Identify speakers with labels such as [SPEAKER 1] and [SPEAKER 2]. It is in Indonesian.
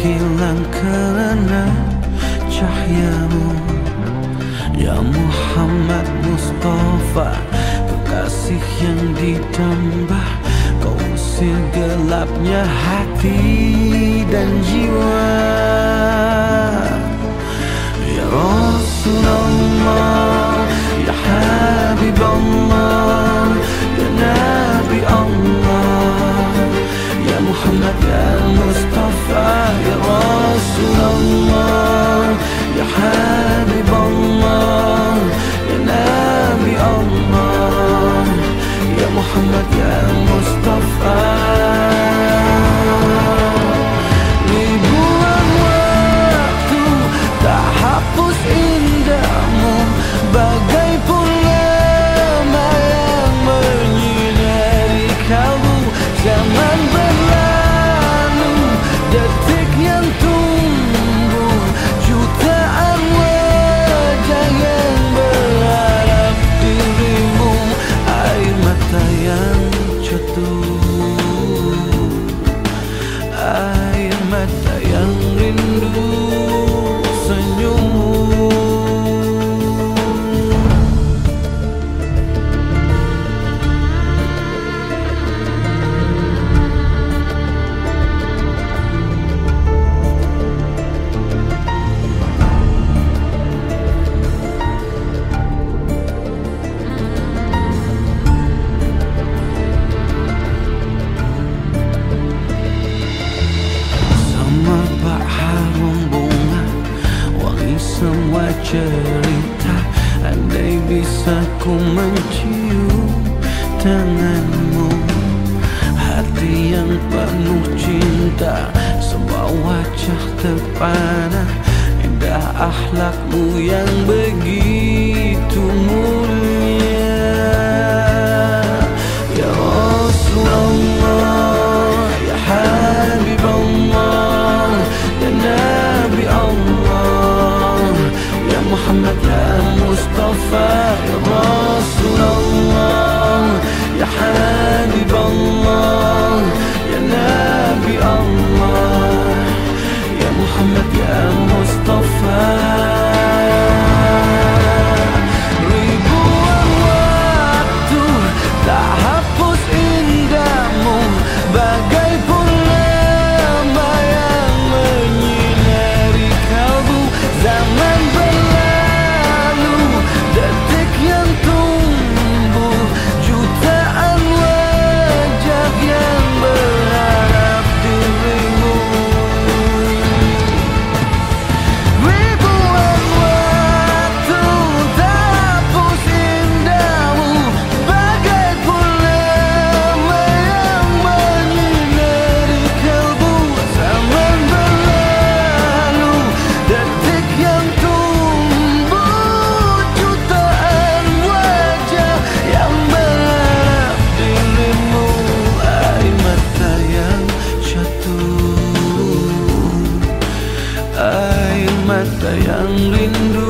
[SPEAKER 1] hilang karena cahayamu. Ya Muhammad Mustafa, kekasih yang ditambah, kau usir gelapnya hati dan jiwa. Ya Rasulullah, ya Habib Allah, ya Nabi Allah, ya Muhammad ya Mustafa, ya Rasulullah, ya Habib Allah, ya Nabi Allah, ya Muhammad ya Mustafa. Ribuan waktu tak hapus indahmu, bagai purnama yang menyinari kalbu. Zaman berlalu, detik yang tumbuh, jutaan wajah yang berharap dirimu. Air mata yang jatuh, air mata yang rindu senyummu. Semerbak harum bunga, wangi semua cerita. Andai bisa ku mencium tanganmu, hati yang penuh cinta, sebuah wajah terpana, indah akhlakmu yang begitu mulia. Ya Rasulullah, ya Habib Allah, ya Nabi Allah, ya Muhammad ya Mustafa, ya Rasulullah, ya Habib Allah, ya Nabi Allah, ya Muhammad ya Mustafa. Ribuan waktu tak hapus indahmu, bagai purnama yang menyinari kalbu. Zaman berlalu, detik yang tumbuh, jutaan wajah yang berharap dirimu. Ribuan waktu tak hapus indahmu, bagai purnama yang menyinari kalbu. Zaman berlalu, detik yang tumbuh, jutaan wajah yang berharap dirimu. Air mata yang jatuh, air mata yang rindu